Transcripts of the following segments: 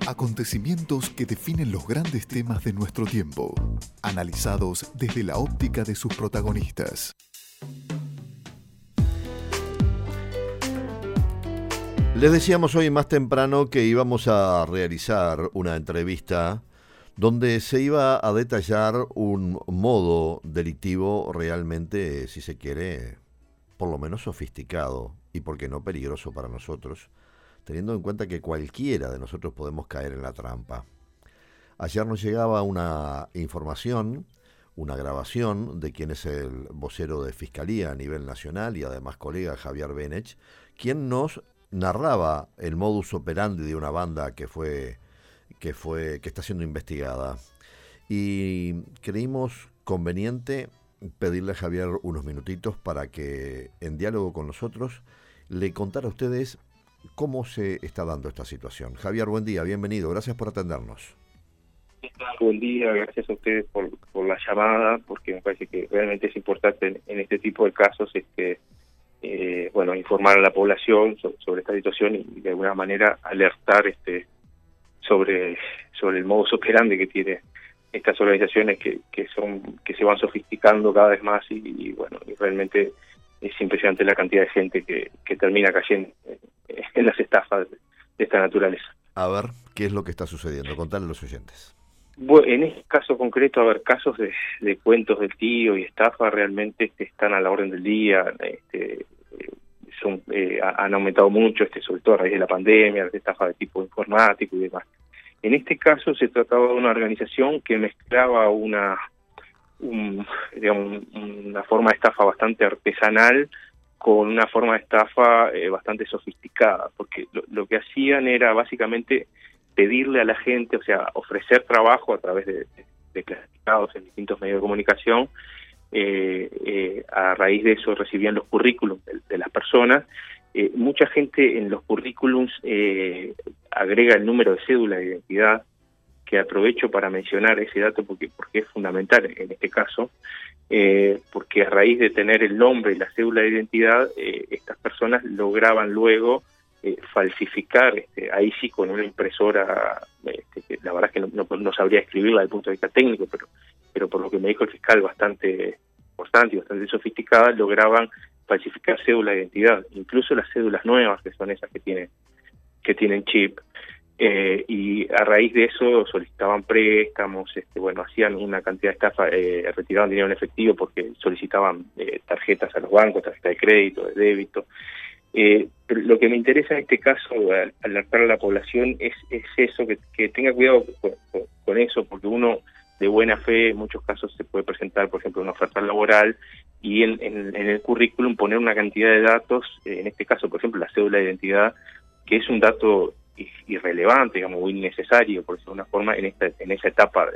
Acontecimientos que definen los grandes temas de nuestro tiempo, analizados desde la óptica de sus protagonistas. Les decíamos hoy más temprano que íbamos a realizar una entrevista donde se iba a detallar un modo delictivo realmente, si se quiere, por lo menos sofisticado y, por qué no, peligroso para nosotros, teniendo en cuenta que cualquiera de nosotros podemos caer en la trampa. Ayer nos llegaba una información, una grabación de quien es el vocero de Fiscalía a nivel nacional y además colega Javier Benech, quien nos narraba el modus operandi de una banda que está siendo investigada. Y creímos conveniente pedirle a Javier unos minutitos para que, en diálogo con nosotros, le contara a ustedes cómo se está dando esta situación. Javier, buen día, bienvenido, gracias por atendernos. Buen día, gracias a ustedes por la llamada, porque me parece que realmente es importante en este tipo de casos informar a la población sobre esta situación y de alguna manera alertar sobre el modus operandi que tiene estas organizaciones que se van sofisticando cada vez más y realmente es impresionante la cantidad de gente que termina cayendo en las estafas de esta naturaleza. A ver, ¿qué es lo que está sucediendo? Contale a los oyentes. Bueno, en este caso concreto, casos de cuentos del tío y estafa realmente están a la orden del día, han aumentado mucho, sobre todo a raíz de la pandemia, de estafa de tipo informático y demás. En este caso se trataba de una organización que mezclaba una forma de estafa bastante artesanal con una forma de estafa bastante sofisticada, porque lo que hacían era básicamente pedirle a la gente, o sea, ofrecer trabajo a través de clasificados en distintos medios de comunicación. A raíz de eso recibían los currículums de las personas. Mucha gente en los currículums agrega el número de cédula de identidad, que aprovecho para mencionar ese dato porque es fundamental en este caso, porque a raíz de tener el nombre y la cédula de identidad, estas personas lograban luego falsificar, ahí sí con una impresora, que la verdad es que no sabría escribirla desde el punto de vista técnico, pero por lo que me dijo el fiscal, bastante importante y bastante sofisticada, lograban falsificar cédula de identidad, incluso las cédulas nuevas, que son esas que tienen chip, y a raíz de eso solicitaban préstamos, hacían una cantidad de estafa, retiraban dinero en efectivo porque solicitaban tarjetas a los bancos, tarjeta de crédito, de débito. Pero lo que me interesa en este caso, alertar a la población, es eso, que tenga cuidado con eso, porque uno de buena fe en muchos casos se puede presentar, por ejemplo, una oferta laboral y en el currículum poner una cantidad de datos, en este caso, por ejemplo, la cédula de identidad, que es un dato irrelevante, digamos, muy innecesario, por decirlo de una forma, en esa etapa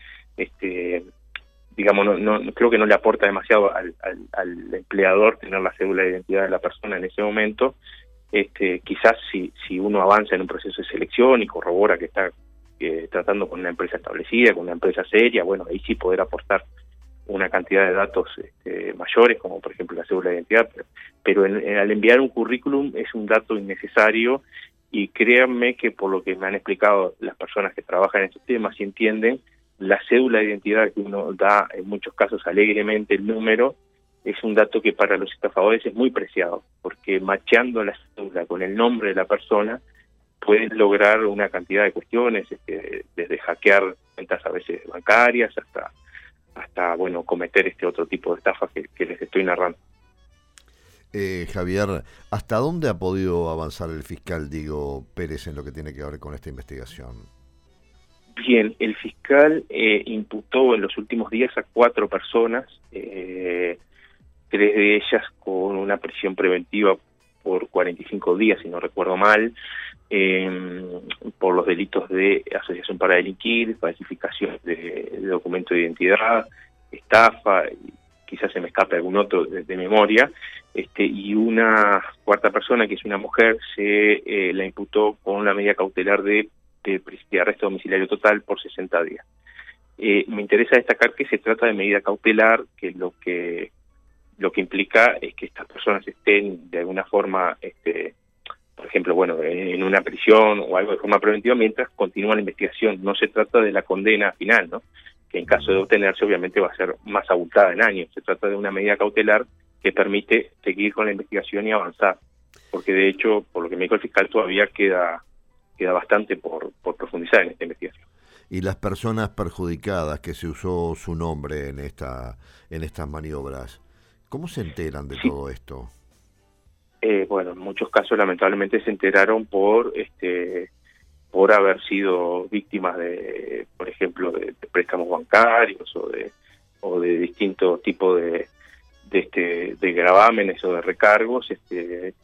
no creo que no le aporta demasiado al empleador tener la cédula de identidad de la persona en ese momento. Quizás si uno avanza en un proceso de selección y corrobora que está tratando con una empresa establecida, con una empresa seria, bueno, ahí sí poder aportar una cantidad de datos mayores, como por ejemplo la cédula de identidad, pero al enviar un currículum es un dato innecesario, y créanme que por lo que me han explicado las personas que trabajan en estos temas y entienden, la cédula de identidad que uno da en muchos casos alegremente, el número, es un dato que para los estafadores es muy preciado, porque macheando la cédula con el nombre de la persona pueden lograr una cantidad de cuestiones, desde hackear cuentas a veces bancarias hasta cometer otro tipo de estafas que les estoy narrando. Javier, ¿hasta dónde ha podido avanzar el fiscal Diego Pérez en lo que tiene que ver con esta investigación? Bien, el fiscal imputó en los últimos días a 4 personas, 3 de ellas con una prisión preventiva por 45 días, si no recuerdo mal, por los delitos de asociación para delinquir, falsificación de documento de identidad, estafa, quizás se me escape algún otro de memoria, y una 4ª persona, que es una mujer, se la imputó con la medida cautelar de arresto domiciliario total por 60 días. Me interesa destacar que se trata de medida cautelar, que lo que implica es que estas personas estén de alguna forma por ejemplo, bueno, en una prisión o algo de forma preventiva mientras continúa la investigación. No se trata de la condena final, ¿no? Que en caso de obtenerse obviamente va a ser más abultada en años. Se trata de una medida cautelar que permite seguir con la investigación y avanzar, porque de hecho, por lo que me dijo el fiscal, todavía queda bastante por profundizar en esta investigación. Y las personas perjudicadas que se usó su nombre en estas maniobras, ¿cómo se enteran de todo esto? Bueno, en muchos casos lamentablemente se enteraron por haber sido víctimas de, por ejemplo, de préstamos bancarios o de distintos tipos de gravámenes o de recargos, que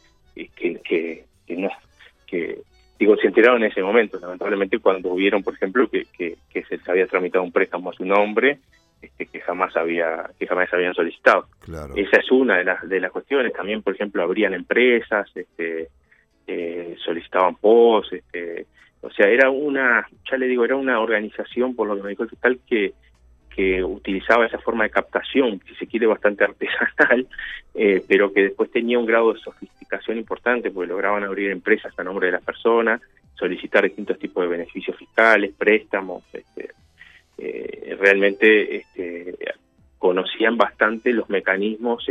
se enteraron en ese momento. Lamentablemente cuando vieron, por ejemplo, que se les había tramitado un préstamo a su nombre, que jamás habían solicitado. Claro. Esa es una de las cuestiones. También, por ejemplo, abrían empresas, solicitaban POS, o sea, era una organización, por lo que me dijo el fiscal, que utilizaba esa forma de captación, si se quiere bastante artesanal, pero que después tenía un grado de sofisticación importante, porque lograban abrir empresas a nombre de las personas, solicitar distintos tipos de beneficios fiscales, préstamos, realmente conocían bastante los mecanismos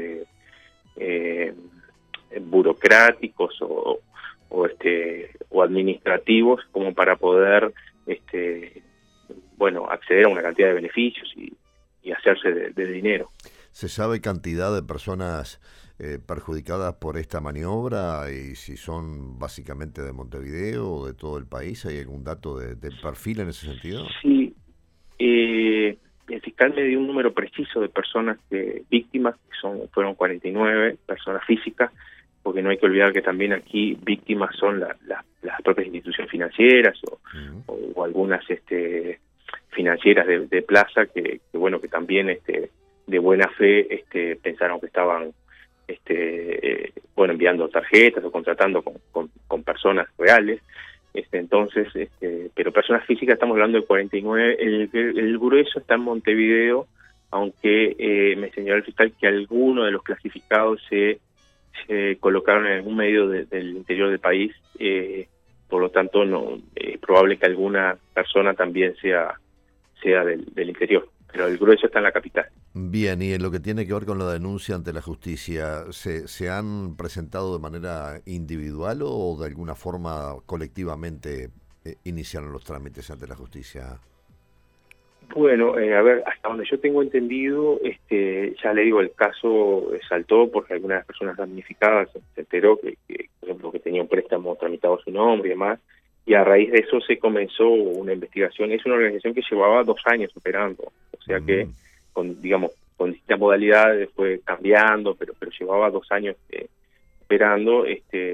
burocráticos o administrativos como para poder acceder a una cantidad de beneficios y hacerse de dinero. ¿Se sabe cantidad de personas perjudicadas por esta maniobra y si son básicamente de Montevideo o de todo el país? ¿Hay algún dato de perfil en ese sentido? Sí, el fiscal me dio un número preciso de personas víctimas, que fueron 49 personas físicas, porque no hay que olvidar que también aquí víctimas son las propias instituciones financieras o algunas financieras de plaza que también de buena fe pensaron que estaban enviando tarjetas o contratando con personas reales. Entonces, pero personas físicas estamos hablando de 49. El grueso está en Montevideo, aunque me señaló el fiscal que algunos de los clasificados se colocaron en algún medio del interior del país, por lo tanto no es probable que alguna persona también sea del interior, pero el grueso está en la capital. Bien, y en lo que tiene que ver con la denuncia ante la justicia, ¿se han presentado de manera individual o de alguna forma colectivamente iniciaron los trámites ante la justicia? Bueno, hasta donde yo tengo entendido, ya le digo, el caso saltó porque algunas de las personas damnificadas se enteró que, por ejemplo, que tenía un préstamo tramitado a su nombre y demás, y a raíz de eso se comenzó una investigación. Es una organización que llevaba 2 años operando, o sea que con distintas modalidades fue cambiando, pero llevaba 2 años operando.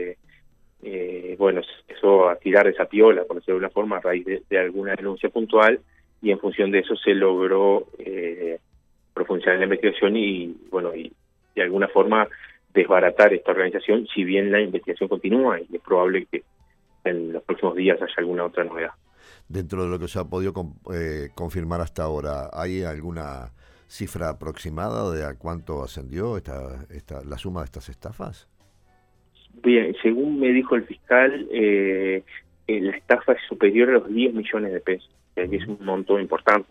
Empezó a tirar esa piola, por decirlo de alguna forma, a raíz de alguna denuncia puntual, y en función de eso se logró profundizar en la investigación y de alguna forma desbaratar esta organización, si bien la investigación continúa y es probable que en los próximos días haya alguna otra novedad. Dentro de lo que se ha podido confirmar hasta ahora, ¿hay alguna cifra aproximada de a cuánto ascendió la suma de estas estafas? Bien, según me dijo el fiscal, la estafa es superior a los 10 millones de pesos, que es un monto importante.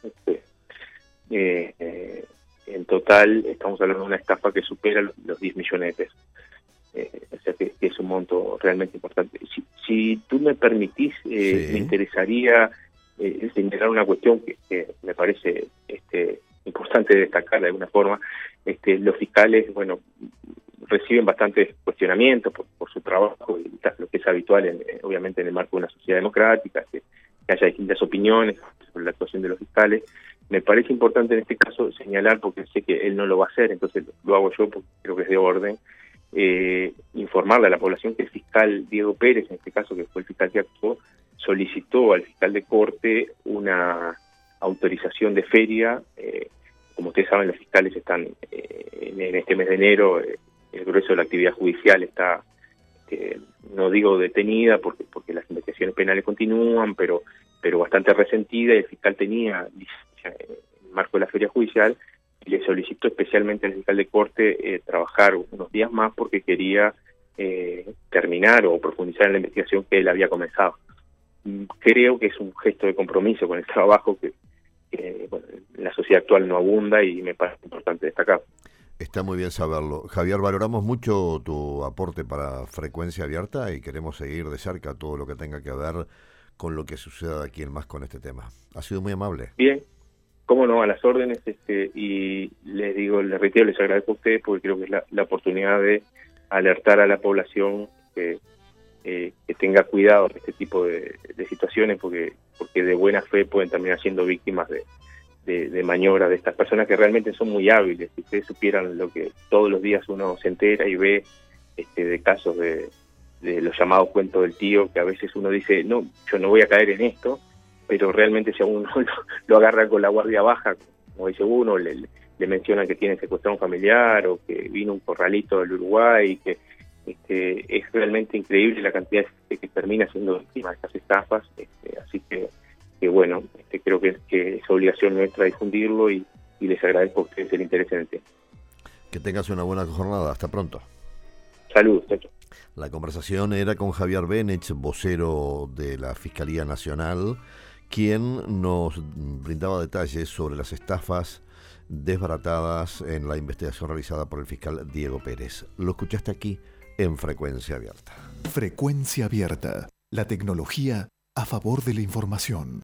En total estamos hablando de una estafa que supera los 10 millones de pesos. O sea que es un monto realmente importante. Si tú me permitís, me interesaría señalar una cuestión que me parece importante destacar de alguna forma. Los fiscales, reciben bastantes cuestionamientos por su trabajo, y lo que es habitual, obviamente, en el marco de una sociedad democrática, que haya distintas opiniones sobre la actuación de los fiscales. Me parece importante en este caso señalar, porque sé que él no lo va a hacer, entonces lo hago yo porque creo que es de orden, informarle a la población que el fiscal Diego Pérez, en este caso que fue el fiscal que actuó, solicitó al fiscal de corte una autorización de feria. Como ustedes saben, los fiscales están en este mes de enero, el grueso de la actividad judicial está, no digo detenida porque las investigaciones penales continúan, pero bastante resentida, y el fiscal tenía licencia en el marco de la feria judicial, y le solicitó especialmente al fiscal de corte trabajar unos días más porque quería terminar o profundizar en la investigación que él había comenzado. Creo que es un gesto de compromiso con el trabajo que bueno, en la sociedad actual no abunda y me parece importante destacar. Está muy bien saberlo. Javier, valoramos mucho tu aporte para Frecuencia Abierta y queremos seguir de cerca todo lo que tenga que ver con lo que suceda aquí en Más con este tema. Ha sido muy amable. Bien, cómo no, a las órdenes, y les digo, les reitero, les agradezco a ustedes porque creo que es la oportunidad de alertar a la población que tenga cuidado de este tipo de situaciones porque de buena fe pueden terminar siendo víctimas de maniobras de estas personas que realmente son muy hábiles. Si ustedes supieran lo que todos los días uno se entera y ve de casos de los llamados cuentos del tío, que a veces uno dice, no, yo no voy a caer en esto, pero realmente si a uno lo agarra con la guardia baja, como dice uno, le mencionan que tiene secuestrado un familiar o que vino un corralito del Uruguay, y que es realmente increíble la cantidad de gente que termina siendo víctima de estas estafas, así que bueno, creo que es obligación nuestra difundirlo y les agradezco a ustedes el interés en el tema. Que tengas una buena jornada. Hasta pronto. Saludos, Techo. La conversación era con Javier Benech, vocero de la Fiscalía Nacional, quien nos brindaba detalles sobre las estafas desbaratadas en la investigación realizada por el fiscal Diego Pérez. Lo escuchaste aquí en Frecuencia Abierta. Frecuencia Abierta, la tecnología a favor de la información.